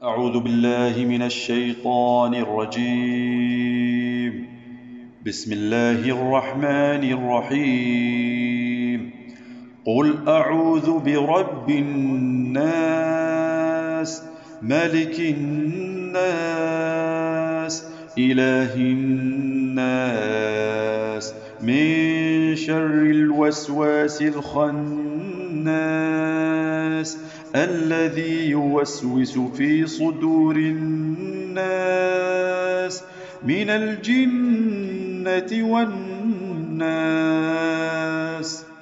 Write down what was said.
أعوذ بالله من الشيطان الرجيم. بسم الله الرحمن الرحيم. قل أعوذ برب الناس، ملك الناس، إله الناس، من شر الوسواس الخناس، الذي يوسوس في صدور الناس من الجنة والناس.